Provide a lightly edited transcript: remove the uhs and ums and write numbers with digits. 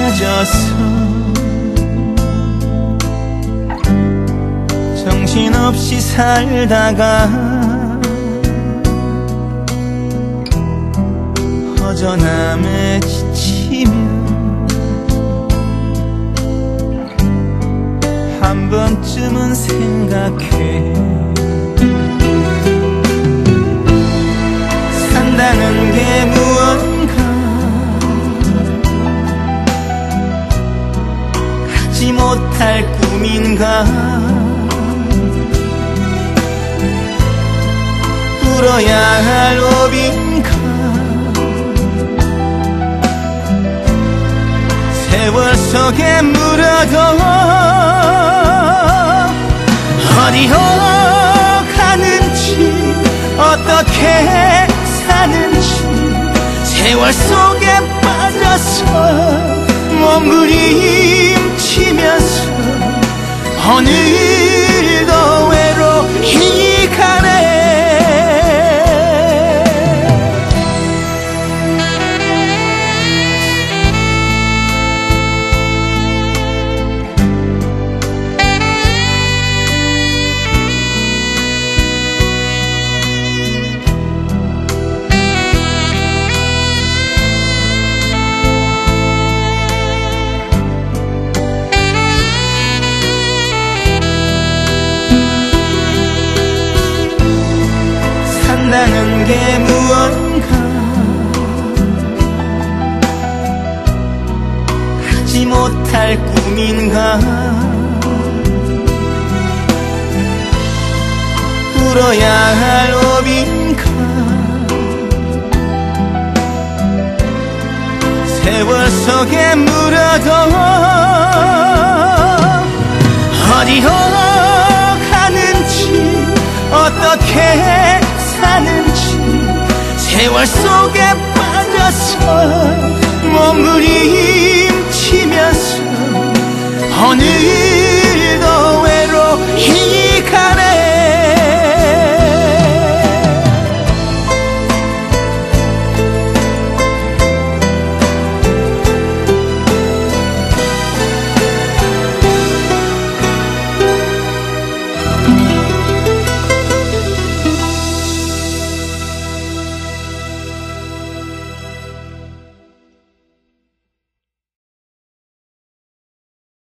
빠져서 정신없이 살다가 허전함에 지치면 한 번쯤은 생각해. 산다는 게 무언가 갖지 못할 꿈인가. 울어야 할 업인가. 세월 속에 물어도 어디로 가는지 어떻게 사는지 세월 속에 빠져서 몸부림치면서 오늘도 외로이 가네. 산다는 게 무언가 갖지 못할 꿈인가. 울어야 할 업인가. 세월 속에 물어도 어디로 가는지 어떻게 사는지 세월 속에 빠져서 몸부림치면서 오늘